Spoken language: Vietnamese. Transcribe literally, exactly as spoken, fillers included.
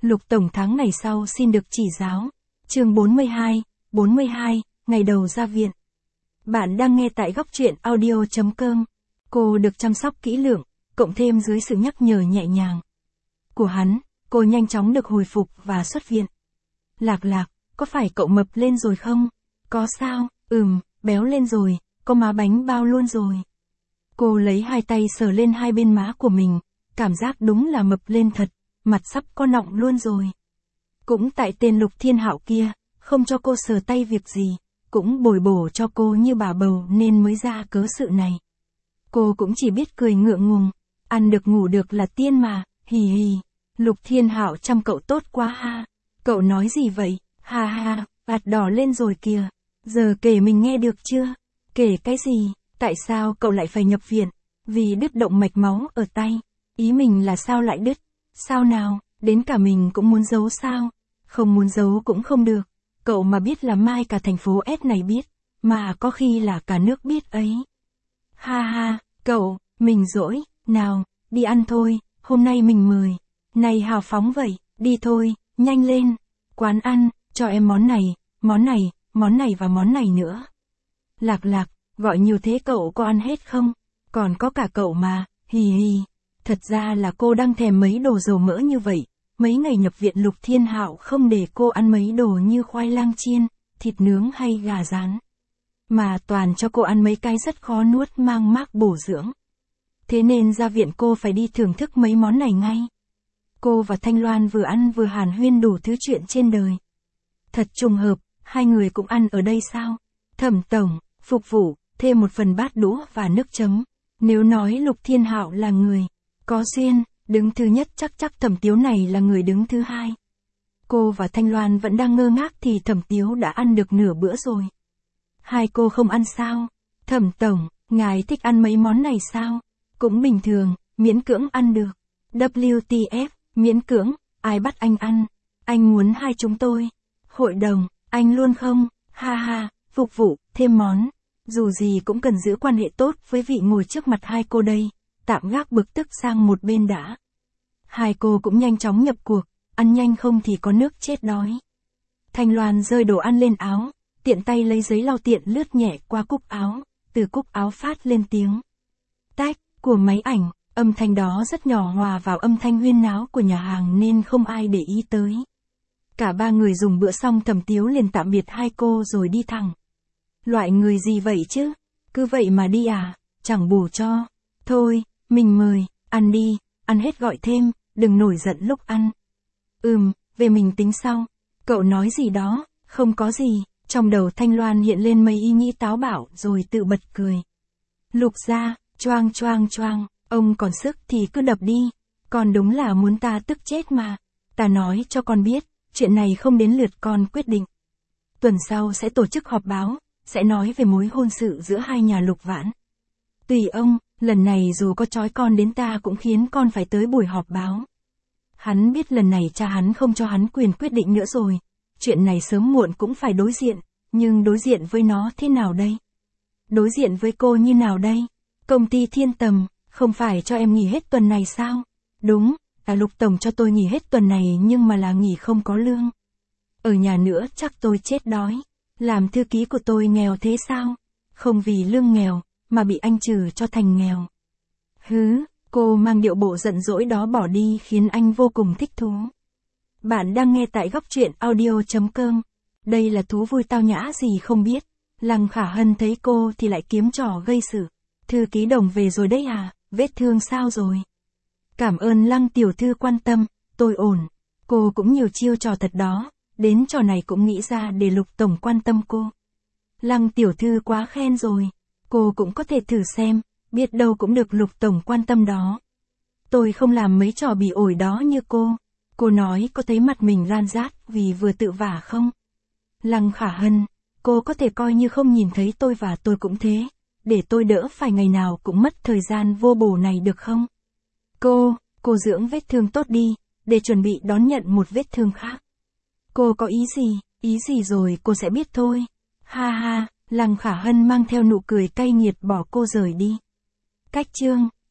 Lục Tổng tháng này sau xin được chỉ giáo. Chương bốn mươi hai, bốn mươi hai, ngày đầu ra viện. Bạn đang nghe tại góc truyện audio chấm com. Cô được chăm sóc kỹ lưỡng, cộng thêm dưới sự nhắc nhở nhẹ nhàng của hắn, cô nhanh chóng được hồi phục và xuất viện. Lạc Lạc, có phải cậu mập lên rồi không? Có sao? Ừm, béo lên rồi, có má bánh bao luôn rồi. Cô lấy hai tay sờ lên hai bên má của mình, cảm giác đúng là mập lên thật, mặt sắp có nọng luôn rồi. Cũng tại tên Lục Thiên Hạo kia, không cho cô sờ tay việc gì, cũng bồi bổ cho cô như bà bầu nên mới ra cớ sự này. Cô cũng chỉ biết cười ngượng ngùng, ăn được ngủ được là tiên mà, hì hì. Lục Thiên Hạo chăm cậu tốt quá ha. Cậu nói gì vậy? Ha ha, vạt đỏ lên rồi kìa. Giờ kể mình nghe được chưa? Kể cái gì? Tại sao cậu lại phải nhập viện? Vì đứt động mạch máu ở tay. Ý mình là sao lại đứt? Sao nào? Đến cả mình cũng muốn giấu sao? Không muốn giấu cũng không được. Cậu mà biết là mai cả thành phố S này biết, mà có khi là cả nước biết ấy. Ha ha, cậu, mình dỗi, nào, đi ăn thôi, hôm nay mình mời. Này hào phóng vậy, đi thôi, nhanh lên. Quán ăn, cho em món này, món này, món này và món này nữa. Lạc Lạc, gọi nhiều thế cậu có ăn hết không? Còn có cả cậu mà, hì hì. Thật ra là cô đang thèm mấy đồ dầu mỡ như vậy. Mấy ngày nhập viện Lục Thiên Hạo không để cô ăn mấy đồ như khoai lang chiên, thịt nướng hay gà rán. Mà toàn cho cô ăn mấy cái rất khó nuốt mang mác bổ dưỡng. Thế nên ra viện cô phải đi thưởng thức mấy món này ngay. Cô và Thanh Loan vừa ăn vừa hàn huyên đủ thứ chuyện trên đời. Thật trùng hợp, hai người cũng ăn ở đây sao? Thẩm tổng, phục vụ, thêm một phần bát đũa và nước chấm. Nếu nói Lục Thiên Hạo là người có duyên, đứng thứ nhất chắc chắc Thẩm Tiếu này là người đứng thứ hai. Cô và Thanh Loan vẫn đang ngơ ngác thì Thẩm Tiếu đã ăn được nửa bữa rồi. Hai cô không ăn sao? Thẩm tổng, ngài thích ăn mấy món này sao? Cũng bình thường, miễn cưỡng ăn được. W T F, miễn cưỡng, ai bắt anh ăn? Anh muốn hai chúng tôi. Hội đồng, anh luôn không? Ha ha, phục vụ, thêm món. Dù gì cũng cần giữ quan hệ tốt với vị ngồi trước mặt hai cô đây. Tạm gác bực tức sang một bên đã. Hai cô cũng nhanh chóng nhập cuộc, ăn nhanh không thì có nước chết đói. Thanh Loan rơi đồ ăn lên áo, tiện tay lấy giấy lau tiện lướt nhẹ qua cúc áo, từ cúc áo phát lên tiếng tách của máy ảnh, âm thanh đó rất nhỏ hòa vào âm thanh huyên náo của nhà hàng nên không ai để ý tới. Cả ba người dùng bữa xong Thẩm Tiếu liền tạm biệt hai cô rồi đi thẳng. Loại người gì vậy chứ? Cứ vậy mà đi à? Chẳng bù cho. Thôi, mình mời, ăn đi, ăn hết gọi thêm, đừng nổi giận lúc ăn. Ừm, về mình tính sau. Cậu nói gì đó, không có gì. Trong đầu Thanh Loan hiện lên mấy ý nghĩ táo bạo rồi tự bật cười. Lục gia, choang choang choang, ông còn sức thì cứ đập đi. Con đúng là muốn ta tức chết mà. Ta nói cho con biết, chuyện này không đến lượt con quyết định. Tuần sau sẽ tổ chức họp báo, sẽ nói về mối hôn sự giữa hai nhà Lục Vãn. Tùy ông, lần này dù có trói con đến ta cũng khiến con phải tới buổi họp báo. Hắn biết lần này cha hắn không cho hắn quyền quyết định nữa rồi. Chuyện này sớm muộn cũng phải đối diện, nhưng đối diện với nó thế nào đây? Đối diện với cô như nào đây? Công ty Thiên Tầm, không phải cho em nghỉ hết tuần này sao? Đúng, là Lục Tổng cho tôi nghỉ hết tuần này nhưng mà là nghỉ không có lương. Ở nhà nữa chắc tôi chết đói. Làm thư ký của tôi nghèo thế sao? Không vì lương nghèo, mà bị anh trừ cho thành nghèo. Hứ, cô mang điệu bộ giận dỗi đó bỏ đi khiến anh vô cùng thích thú. Bạn đang nghe tại góc truyện audio chấm com. Đây là thú vui tao nhã gì không biết. Lăng Khả Hân thấy cô thì lại kiếm trò gây sự. Thư ký Đồng về rồi đấy à, vết thương sao rồi? Cảm ơn Lăng tiểu thư quan tâm, tôi ổn. Cô cũng nhiều chiêu trò thật đó, đến trò này cũng nghĩ ra để Lục Tổng quan tâm cô. Lăng tiểu thư quá khen rồi, cô cũng có thể thử xem, biết đâu cũng được Lục Tổng quan tâm đó. Tôi không làm mấy trò bị ổi đó như cô. Cô nói có thấy mặt mình ran rát vì vừa tự vả không? Lăng Khả Hân, cô có thể coi như không nhìn thấy tôi và tôi cũng thế, để tôi đỡ phải ngày nào cũng mất thời gian vô bổ này được không? Cô, cô dưỡng vết thương tốt đi, để chuẩn bị đón nhận một vết thương khác. Cô có ý gì, ý gì rồi cô sẽ biết thôi. Ha ha, Lăng Khả Hân mang theo nụ cười cay nghiệt bỏ cô rời đi. Cách chương